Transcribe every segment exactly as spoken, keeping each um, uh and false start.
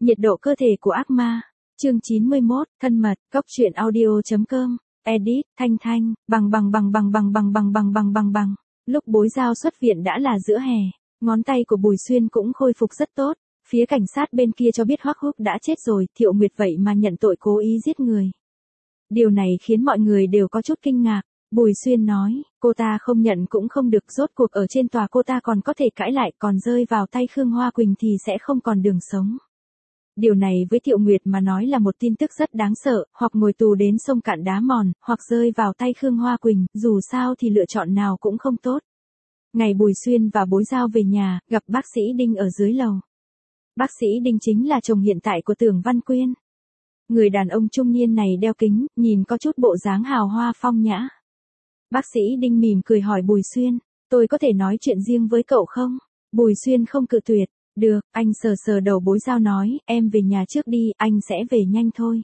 Nhiệt độ cơ thể của ác ma. Chương chín mươi mốt, thân mật, góc truyện audio.com, edit, Thanh Thanh, bằng bằng bằng bằng bằng bằng bằng bằng bằng bằng bằng. Lúc Bối Giao xuất viện đã là giữa hè, ngón tay của Bùi Xuyên cũng khôi phục rất tốt, phía cảnh sát bên kia cho biết Hoắc Húc đã chết rồi, Thiệu Nguyệt vậy mà nhận tội cố ý giết người. Điều này khiến mọi người đều có chút kinh ngạc. Bùi Xuyên nói, cô ta không nhận cũng không được, rốt cuộc ở trên tòa cô ta còn có thể cãi lại, còn rơi vào tay Khương Hoa Quỳnh thì sẽ không còn đường sống. Điều này với Thiệu Nguyệt mà nói là một tin tức rất đáng sợ, hoặc ngồi tù đến sông cạn đá mòn, hoặc rơi vào tay Khương Hoa Quỳnh, dù sao thì lựa chọn nào cũng không tốt. Ngày Bùi Xuyên và Bối Giao về nhà, gặp bác sĩ Đinh ở dưới lầu. Bác sĩ Đinh chính là chồng hiện tại của Tưởng Văn Quyên. Người đàn ông trung niên này đeo kính, nhìn có chút bộ dáng hào hoa phong nhã. Bác sĩ Đinh mỉm cười hỏi Bùi Xuyên, tôi có thể nói chuyện riêng với cậu không? Bùi Xuyên không cự tuyệt, được, anh sờ sờ đầu Bối Giao nói, em về nhà trước đi, anh sẽ về nhanh thôi.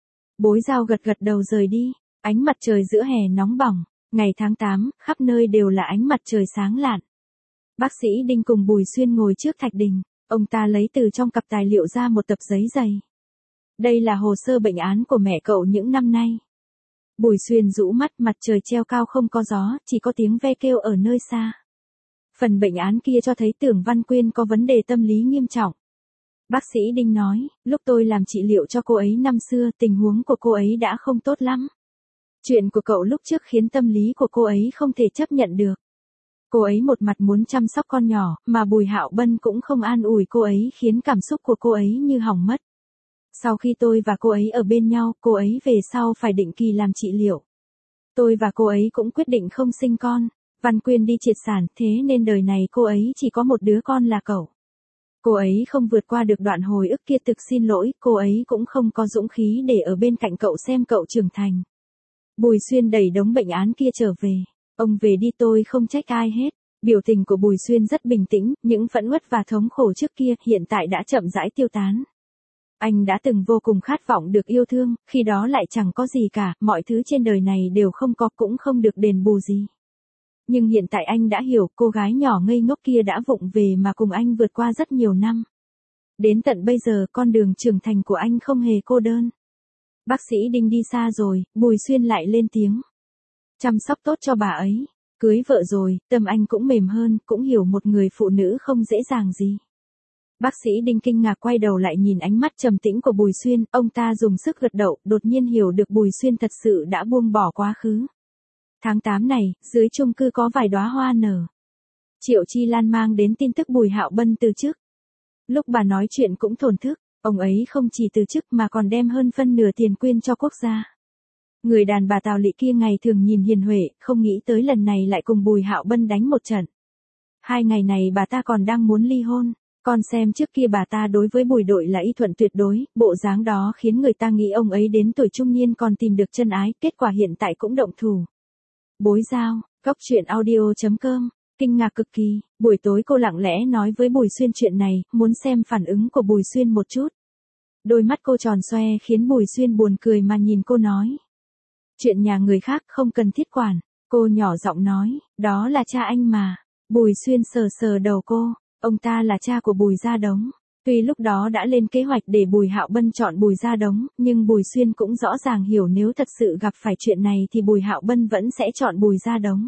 Bối Giao gật gật đầu rời đi, ánh mặt trời giữa hè nóng bỏng, ngày tháng tám, khắp nơi đều là ánh mặt trời sáng lạn. Bác sĩ Đinh cùng Bùi Xuyên ngồi trước thạch đình, ông ta lấy từ trong cặp tài liệu ra một tập giấy dày. Đây là hồ sơ bệnh án của mẹ cậu những năm nay. Bùi Xuyên rũ mắt, mặt trời treo cao không có gió, chỉ có tiếng ve kêu ở nơi xa. Phần bệnh án kia cho thấy Tưởng Văn Quyên có vấn đề tâm lý nghiêm trọng. Bác sĩ Đinh nói, lúc tôi làm trị liệu cho cô ấy năm xưa, tình huống của cô ấy đã không tốt lắm. Chuyện của cậu lúc trước khiến tâm lý của cô ấy không thể chấp nhận được. Cô ấy một mặt muốn chăm sóc con nhỏ, mà Bùi Hạo Bân cũng không an ủi cô ấy, khiến cảm xúc của cô ấy như hỏng mất. Sau khi tôi và cô ấy ở bên nhau, cô ấy về sau phải định kỳ làm trị liệu. Tôi và cô ấy cũng quyết định không sinh con. Văn Quyên đi triệt sản, thế nên đời này cô ấy chỉ có một đứa con là cậu. Cô ấy không vượt qua được đoạn hồi ức kia, thực xin lỗi, cô ấy cũng không có dũng khí để ở bên cạnh cậu xem cậu trưởng thành. Bùi Xuyên đẩy đống bệnh án kia trở về. Ông về đi, tôi không trách ai hết. Biểu tình của Bùi Xuyên rất bình tĩnh, những phẫn uất và thống khổ trước kia hiện tại đã chậm rãi tiêu tán. Anh đã từng vô cùng khát vọng được yêu thương, khi đó lại chẳng có gì cả, mọi thứ trên đời này đều không có, cũng không được đền bù gì. Nhưng hiện tại anh đã hiểu, cô gái nhỏ ngây ngốc kia đã vụng về mà cùng anh vượt qua rất nhiều năm. Đến tận bây giờ, con đường trưởng thành của anh không hề cô đơn. Bác sĩ Đinh đi xa rồi, Bùi Xuyên lại lên tiếng. Chăm sóc tốt cho bà ấy, cưới vợ rồi, tâm anh cũng mềm hơn, cũng hiểu một người phụ nữ không dễ dàng gì. Bác sĩ Đinh kinh ngạc quay đầu lại nhìn ánh mắt trầm tĩnh của Bùi Xuyên, ông ta dùng sức gật đầu, đột nhiên hiểu được Bùi Xuyên thật sự đã buông bỏ quá khứ. Tháng tám này, dưới chung cư có vài đóa hoa nở. Triệu Chi Lan mang đến tin tức Bùi Hạo Bân từ chức. Lúc bà nói chuyện cũng thổn thức, ông ấy không chỉ từ chức mà còn đem hơn phân nửa tiền quyên cho quốc gia. Người đàn bà Tào Lị kia ngày thường nhìn hiền huệ, không nghĩ tới lần này lại cùng Bùi Hạo Bân đánh một trận. Hai ngày này bà ta còn đang muốn ly hôn. Còn xem trước kia bà ta đối với Bùi Đội là y thuận tuyệt đối, bộ dáng đó khiến người ta nghĩ ông ấy đến tuổi trung niên còn tìm được chân ái, kết quả hiện tại cũng động thủ. Bối Giao, góc truyện audio.com, kinh ngạc cực kỳ, buổi tối cô lặng lẽ nói với Bùi Xuyên chuyện này, muốn xem phản ứng của Bùi Xuyên một chút. Đôi mắt cô tròn xoe khiến Bùi Xuyên buồn cười mà nhìn cô nói. Chuyện nhà người khác không cần thiết quản, cô nhỏ giọng nói, đó là cha anh mà. Bùi Xuyên sờ sờ đầu cô. Ông ta là cha của Bùi Gia Đống. Tuy lúc đó đã lên kế hoạch để Bùi Hạo Bân chọn Bùi Gia Đống, nhưng Bùi Xuyên cũng rõ ràng hiểu nếu thật sự gặp phải chuyện này thì Bùi Hạo Bân vẫn sẽ chọn Bùi Gia Đống.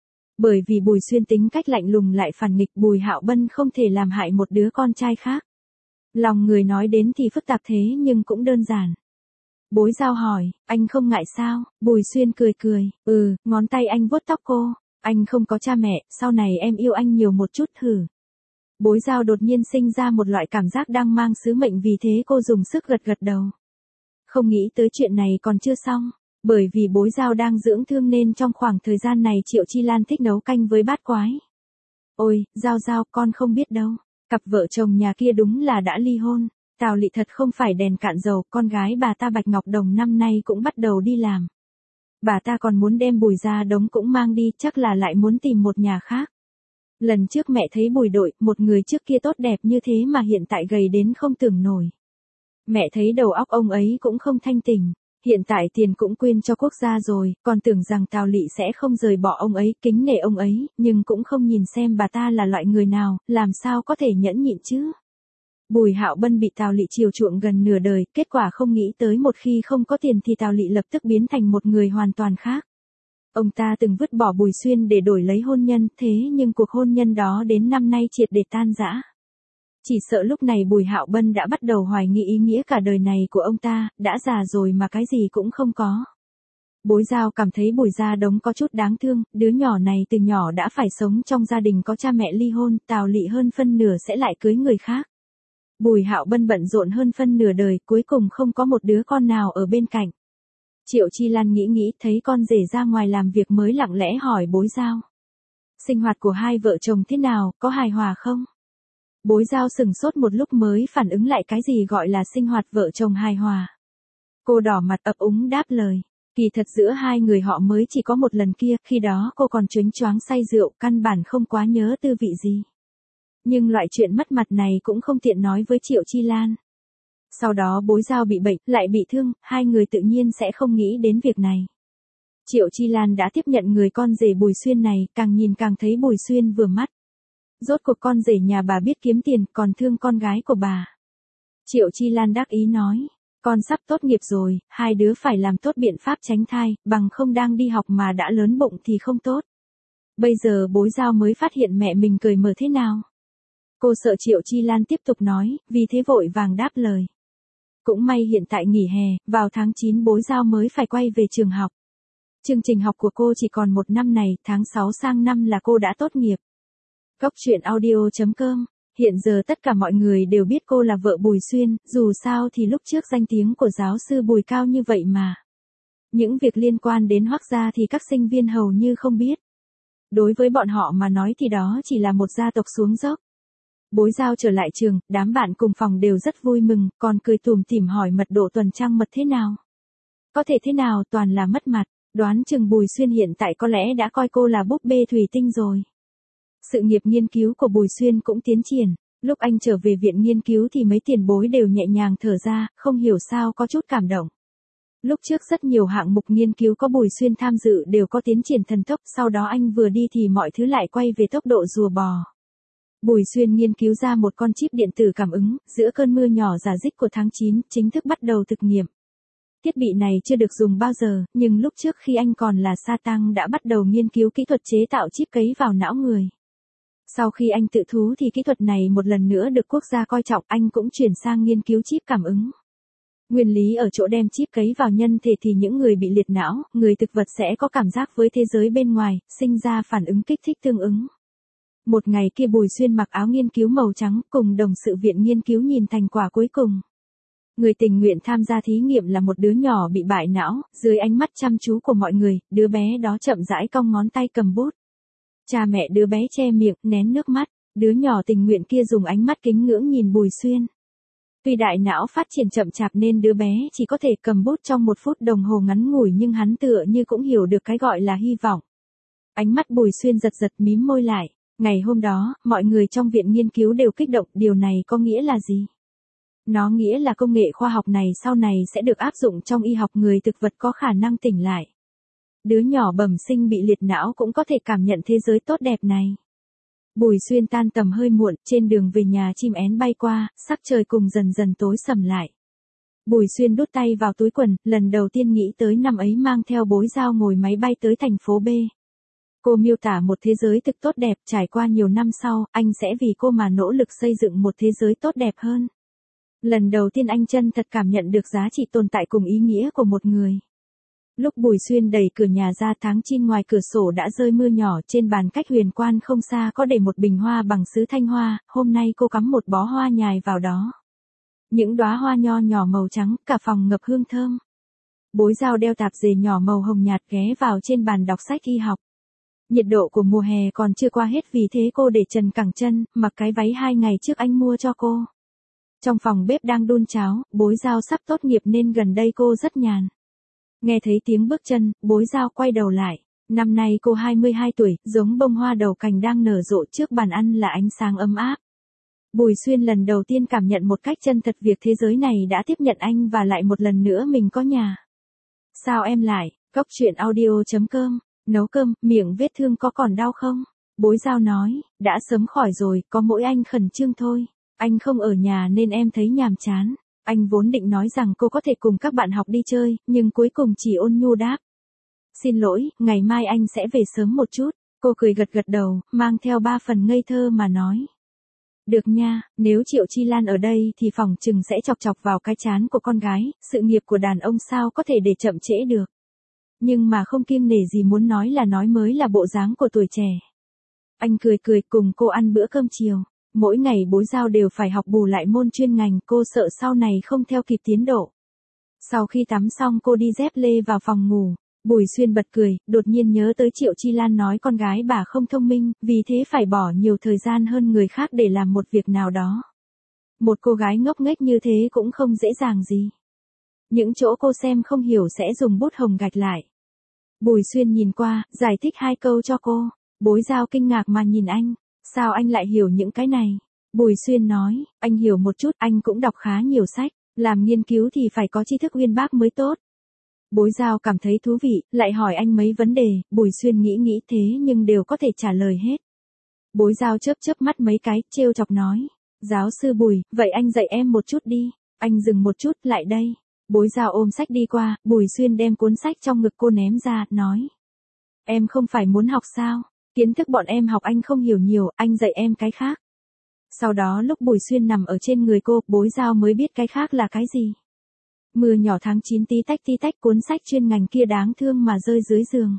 Bởi vì Bùi Xuyên tính cách lạnh lùng lại phản nghịch, Bùi Hạo Bân không thể làm hại một đứa con trai khác. Lòng người nói đến thì phức tạp thế nhưng cũng đơn giản. Bối Giao hỏi, anh không ngại sao? Bùi Xuyên cười cười, ừ, ngón tay anh vuốt tóc cô. Anh không có cha mẹ, sau này em yêu anh nhiều một chút thử. Bối Giao đột nhiên sinh ra một loại cảm giác đang mang sứ mệnh, vì thế cô dùng sức gật gật đầu. Không nghĩ tới chuyện này còn chưa xong, bởi vì Bối Giao đang dưỡng thương nên trong khoảng thời gian này Triệu Chi Lan thích nấu canh với bát quái. Ôi, Giao Giao, con không biết đâu, cặp vợ chồng nhà kia đúng là đã ly hôn, Tào Lị thật không phải đèn cạn dầu, con gái bà ta Bạch Ngọc Đồng năm nay cũng bắt đầu đi làm. Bà ta còn muốn đem Bùi Gia Đống cũng mang đi, chắc là lại muốn tìm một nhà khác. Lần trước mẹ thấy Bùi Đội, một người trước kia tốt đẹp như thế mà hiện tại gầy đến không tưởng nổi. Mẹ thấy đầu óc ông ấy cũng không thanh tỉnh, hiện tại tiền cũng quyên cho quốc gia rồi, còn tưởng rằng Tào Lị sẽ không rời bỏ ông ấy, kính nể ông ấy, nhưng cũng không nhìn xem bà ta là loại người nào, làm sao có thể nhẫn nhịn chứ. Bùi Hạo Bân bị Tào Lị chiều chuộng gần nửa đời, kết quả không nghĩ tới một khi không có tiền thì Tào Lị lập tức biến thành một người hoàn toàn khác. Ông ta từng vứt bỏ Bùi Xuyên để đổi lấy hôn nhân, thế nhưng cuộc hôn nhân đó đến năm nay triệt để tan rã. Chỉ sợ lúc này Bùi Hạo Bân đã bắt đầu hoài nghi ý nghĩa cả đời này của ông ta, đã già rồi mà cái gì cũng không có. Bối Giao cảm thấy Bùi Gia Đống có chút đáng thương, đứa nhỏ này từ nhỏ đã phải sống trong gia đình có cha mẹ ly hôn, Tào Lị hơn phân nửa sẽ lại cưới người khác. Bùi Hạo Bân bận rộn hơn phân nửa đời, cuối cùng không có một đứa con nào ở bên cạnh. Triệu Chi Lan nghĩ nghĩ, thấy con rể ra ngoài làm việc mới lặng lẽ hỏi Bối Giao. Sinh hoạt của hai vợ chồng thế nào, có hài hòa không? Bối Giao sừng sốt một lúc mới phản ứng lại cái gì gọi là sinh hoạt vợ chồng hài hòa. Cô đỏ mặt ấp úng đáp lời. Kỳ thật giữa hai người họ mới chỉ có một lần kia, khi đó cô còn choáng choáng say rượu, căn bản không quá nhớ tư vị gì. Nhưng loại chuyện mất mặt này cũng không tiện nói với Triệu Chi Lan. Sau đó Bối Giao bị bệnh, lại bị thương, hai người tự nhiên sẽ không nghĩ đến việc này. Triệu Chi Lan đã tiếp nhận người con rể Bùi Xuyên này, càng nhìn càng thấy Bùi Xuyên vừa mắt. Rốt cuộc con rể nhà bà biết kiếm tiền, còn thương con gái của bà. Triệu Chi Lan đắc ý nói, con sắp tốt nghiệp rồi, hai đứa phải làm tốt biện pháp tránh thai, bằng không đang đi học mà đã lớn bụng thì không tốt. Bây giờ Bối Giao mới phát hiện mẹ mình cười mở thế nào. Cô sợ Triệu Chi Lan tiếp tục nói, vì thế vội vàng đáp lời. Cũng may hiện tại nghỉ hè, vào tháng chín Bối Giao mới phải quay về trường học. Chương trình học của cô chỉ còn một năm này, tháng sáu sang năm là cô đã tốt nghiệp. Cốc truyện audio chấm com. Hiện giờ tất cả mọi người đều biết cô là vợ Bùi Xuyên, dù sao thì lúc trước danh tiếng của giáo sư Bùi cao như vậy mà. Những việc liên quan đến Hoắc gia thì các sinh viên hầu như không biết. Đối với bọn họ mà nói thì đó chỉ là một gia tộc xuống dốc. Bối Giao trở lại trường, đám bạn cùng phòng đều rất vui mừng, còn cười tủm tỉm hỏi mật độ tuần trăng mật thế nào. Có thể thế nào, toàn là mất mặt, đoán chừng Bùi Xuyên hiện tại có lẽ đã coi cô là búp bê thủy tinh rồi. Sự nghiệp nghiên cứu của Bùi Xuyên cũng tiến triển, lúc anh trở về viện nghiên cứu thì mấy tiền bối đều nhẹ nhàng thở ra, không hiểu sao có chút cảm động. Lúc trước rất nhiều hạng mục nghiên cứu có Bùi Xuyên tham dự đều có tiến triển thần tốc, sau đó anh vừa đi thì mọi thứ lại quay về tốc độ rùa bò. Bùi Xuyên nghiên cứu ra một con chip điện tử cảm ứng, giữa cơn mưa nhỏ rả rích của tháng chín, chính thức bắt đầu thực nghiệm. Thiết bị này chưa được dùng bao giờ, nhưng lúc trước khi anh còn là sa tăng đã bắt đầu nghiên cứu kỹ thuật chế tạo chip cấy vào não người. Sau khi anh tự thú thì kỹ thuật này một lần nữa được quốc gia coi trọng, anh cũng chuyển sang nghiên cứu chip cảm ứng. Nguyên lý ở chỗ đem chip cấy vào nhân thể thì những người bị liệt não, người thực vật sẽ có cảm giác với thế giới bên ngoài, sinh ra phản ứng kích thích tương ứng. Một ngày kia Bùi Xuyên mặc áo nghiên cứu màu trắng, cùng đồng sự viện nghiên cứu nhìn thành quả cuối cùng. Người tình nguyện tham gia thí nghiệm là một đứa nhỏ bị bại não, dưới ánh mắt chăm chú của mọi người, đứa bé đó chậm rãi cong ngón tay cầm bút. Cha mẹ đứa bé che miệng, nén nước mắt, đứa nhỏ tình nguyện kia dùng ánh mắt kính ngưỡng nhìn Bùi Xuyên. Tuy đại não phát triển chậm chạp nên đứa bé chỉ có thể cầm bút trong một phút đồng hồ ngắn ngủi, nhưng hắn tựa như cũng hiểu được cái gọi là hy vọng. Ánh mắt Bùi Xuyên giật giật, mím môi lại. Ngày hôm đó, mọi người trong viện nghiên cứu đều kích động, điều này có nghĩa là gì? Nó nghĩa là công nghệ khoa học này sau này sẽ được áp dụng trong y học, người thực vật có khả năng tỉnh lại. Đứa nhỏ bẩm sinh bị liệt não cũng có thể cảm nhận thế giới tốt đẹp này. Bùi Xuyên tan tầm hơi muộn, trên đường về nhà chim én bay qua, sắc trời cùng dần dần tối sầm lại. Bùi Xuyên đút tay vào túi quần, lần đầu tiên nghĩ tới năm ấy mang theo Bối Giao ngồi máy bay tới thành phố B. Cô miêu tả một thế giới thực tốt đẹp, trải qua nhiều năm sau, anh sẽ vì cô mà nỗ lực xây dựng một thế giới tốt đẹp hơn. Lần đầu tiên anh chân thật cảm nhận được giá trị tồn tại cùng ý nghĩa của một người. Lúc Bùi Xuyên đẩy cửa nhà ra, tháng chín ngoài cửa sổ đã rơi mưa nhỏ, trên bàn cách huyền quan không xa có để một bình hoa bằng sứ thanh hoa, hôm nay cô cắm một bó hoa nhài vào đó. Những đóa hoa nho nhỏ màu trắng, cả phòng ngập hương thơm. Bối Giao đeo tạp dề nhỏ màu hồng nhạt ghé vào trên bàn đọc sách y học. Nhiệt độ của mùa hè còn chưa qua hết, vì thế cô để trần cẳng chân, mặc cái váy hai ngày trước anh mua cho cô. Trong phòng bếp đang đun cháo, Bối Giao sắp tốt nghiệp nên gần đây cô rất nhàn. Nghe thấy tiếng bước chân, Bối Giao quay đầu lại. Năm nay cô hai mươi hai tuổi, giống bông hoa đầu cành đang nở rộ, trước bàn ăn là ánh sáng ấm áp. Bùi Xuyên lần đầu tiên cảm nhận một cách chân thật việc thế giới này đã tiếp nhận anh và lại một lần nữa mình có nhà. Sao em lại, cốc truyện audio chấm com. Nấu cơm, miệng vết thương có còn đau không? Bối Giao nói, đã sớm khỏi rồi, có mỗi anh khẩn trương thôi. Anh không ở nhà nên em thấy nhàm chán. Anh vốn định nói rằng cô có thể cùng các bạn học đi chơi, nhưng cuối cùng chỉ ôn nhu đáp. Xin lỗi, ngày mai anh sẽ về sớm một chút. Cô cười gật gật đầu, mang theo ba phần ngây thơ mà nói. Được nha, nếu Triệu Chi Lan ở đây thì phỏng chừng sẽ chọc chọc vào cái chán của con gái, sự nghiệp của đàn ông sao có thể để chậm trễ được. Nhưng mà không kiêng nể gì muốn nói là nói mới là bộ dáng của tuổi trẻ. Anh cười cười cùng cô ăn bữa cơm chiều. Mỗi ngày bối giao đều phải học bù lại môn chuyên ngành, cô sợ sau này không theo kịp tiến độ. Sau khi tắm xong cô đi dép lê vào phòng ngủ. Bùi Xuyên bật cười, đột nhiên nhớ tới Triệu Chi Lan nói con gái bà không thông minh, vì thế phải bỏ nhiều thời gian hơn người khác để làm một việc nào đó. Một cô gái ngốc nghếch như thế cũng không dễ dàng gì. Những chỗ cô xem không hiểu sẽ dùng bút hồng gạch lại. Bùi Xuyên nhìn qua, giải thích hai câu cho cô. Bối giao kinh ngạc mà nhìn anh. Sao anh lại hiểu những cái này? Bùi Xuyên nói, anh hiểu một chút, anh cũng đọc khá nhiều sách. Làm nghiên cứu thì phải có tri thức uyên bác mới tốt. Bối giao cảm thấy thú vị, lại hỏi anh mấy vấn đề, Bùi Xuyên nghĩ nghĩ thế nhưng đều có thể trả lời hết. Bối giao chớp chớp mắt mấy cái, trêu chọc nói. Giáo sư Bùi, vậy anh dạy em một chút đi. Anh dừng một chút, lại đây. Bối giao ôm sách đi qua, Bùi Xuyên đem cuốn sách trong ngực cô ném ra, nói. Em không phải muốn học sao? Kiến thức bọn em học anh không hiểu nhiều, anh dạy em cái khác. Sau đó lúc Bùi Xuyên nằm ở trên người cô, bối giao mới biết cái khác là cái gì. Mưa nhỏ tháng chín tí tách tí tách, cuốn sách chuyên ngành kia đáng thương mà rơi dưới giường.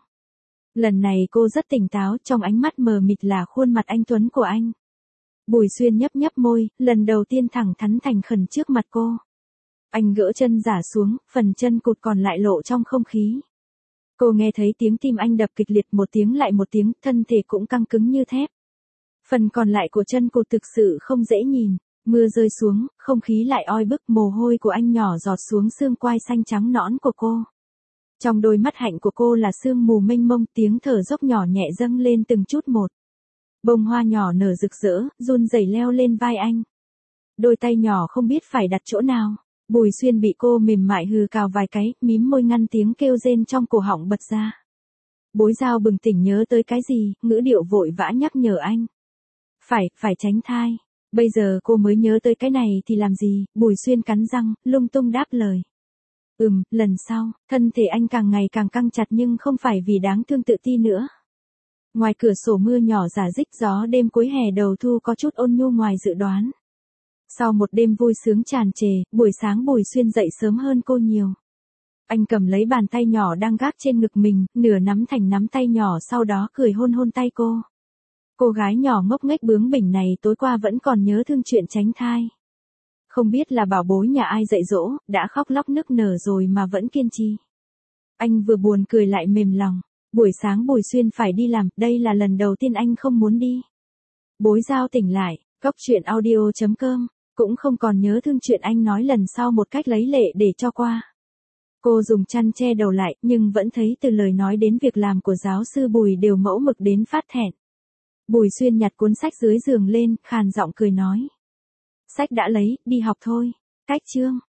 Lần này cô rất tỉnh táo, trong ánh mắt mờ mịt là khuôn mặt anh tuấn của anh. Bùi Xuyên nhấp nhấp môi, lần đầu tiên thẳng thắn thành khẩn trước mặt cô. Anh gỡ chân giả xuống, phần chân cụt còn lại lộ trong không khí. Cô nghe thấy tiếng tim anh đập kịch liệt, một tiếng lại một tiếng, thân thể cũng căng cứng như thép. Phần còn lại của chân cụt thực sự không dễ nhìn. Mưa rơi xuống, không khí lại oi bức, mồ hôi của anh nhỏ giọt xuống xương quai xanh trắng nõn của cô. Trong đôi mắt hạnh của cô là sương mù mênh mông, tiếng thở dốc nhỏ nhẹ dâng lên từng chút một. Bông hoa nhỏ nở rực rỡ, run rẩy leo lên vai anh. Đôi tay nhỏ không biết phải đặt chỗ nào. Bùi Xuyên bị cô mềm mại hừ cào vài cái, mím môi ngăn tiếng kêu rên trong cổ họng bật ra. Bối giao bừng tỉnh nhớ tới cái gì, ngữ điệu vội vã nhắc nhở anh. Phải, phải tránh thai. Bây giờ cô mới nhớ tới cái này thì làm gì, Bùi Xuyên cắn răng, lung tung đáp lời. Ừm, lần sau, thân thể anh càng ngày càng căng chặt nhưng không phải vì đáng thương tự ti nữa. Ngoài cửa sổ mưa nhỏ rả rích, gió đêm cuối hè đầu thu có chút ôn nhu ngoài dự đoán. Sau một đêm vui sướng tràn trề, buổi sáng Bùi Xuyên dậy sớm hơn cô nhiều. Anh cầm lấy bàn tay nhỏ đang gác trên ngực mình, nửa nắm thành nắm tay nhỏ, sau đó cười hôn hôn tay cô. Cô gái nhỏ ngốc nghếch bướng bỉnh này tối qua vẫn còn nhớ thương chuyện tránh thai. Không biết là bảo bối nhà ai dạy dỗ, đã khóc lóc nức nở rồi mà vẫn kiên trì. Anh vừa buồn cười lại mềm lòng. Buổi sáng Bùi Xuyên phải đi làm, đây là lần đầu tiên anh không muốn đi. Bối giao tỉnh lại, cốc truyện audio chấm com, cũng không còn nhớ thương chuyện anh nói lần sau một cách lấy lệ để cho qua. Cô dùng chăn che đầu lại, nhưng vẫn thấy từ lời nói đến việc làm của giáo sư Bùi đều mẫu mực đến phát thẹn. Bùi Xuyên nhặt cuốn sách dưới giường lên, khàn giọng cười nói. Sách đã lấy, đi học thôi. Cách chương.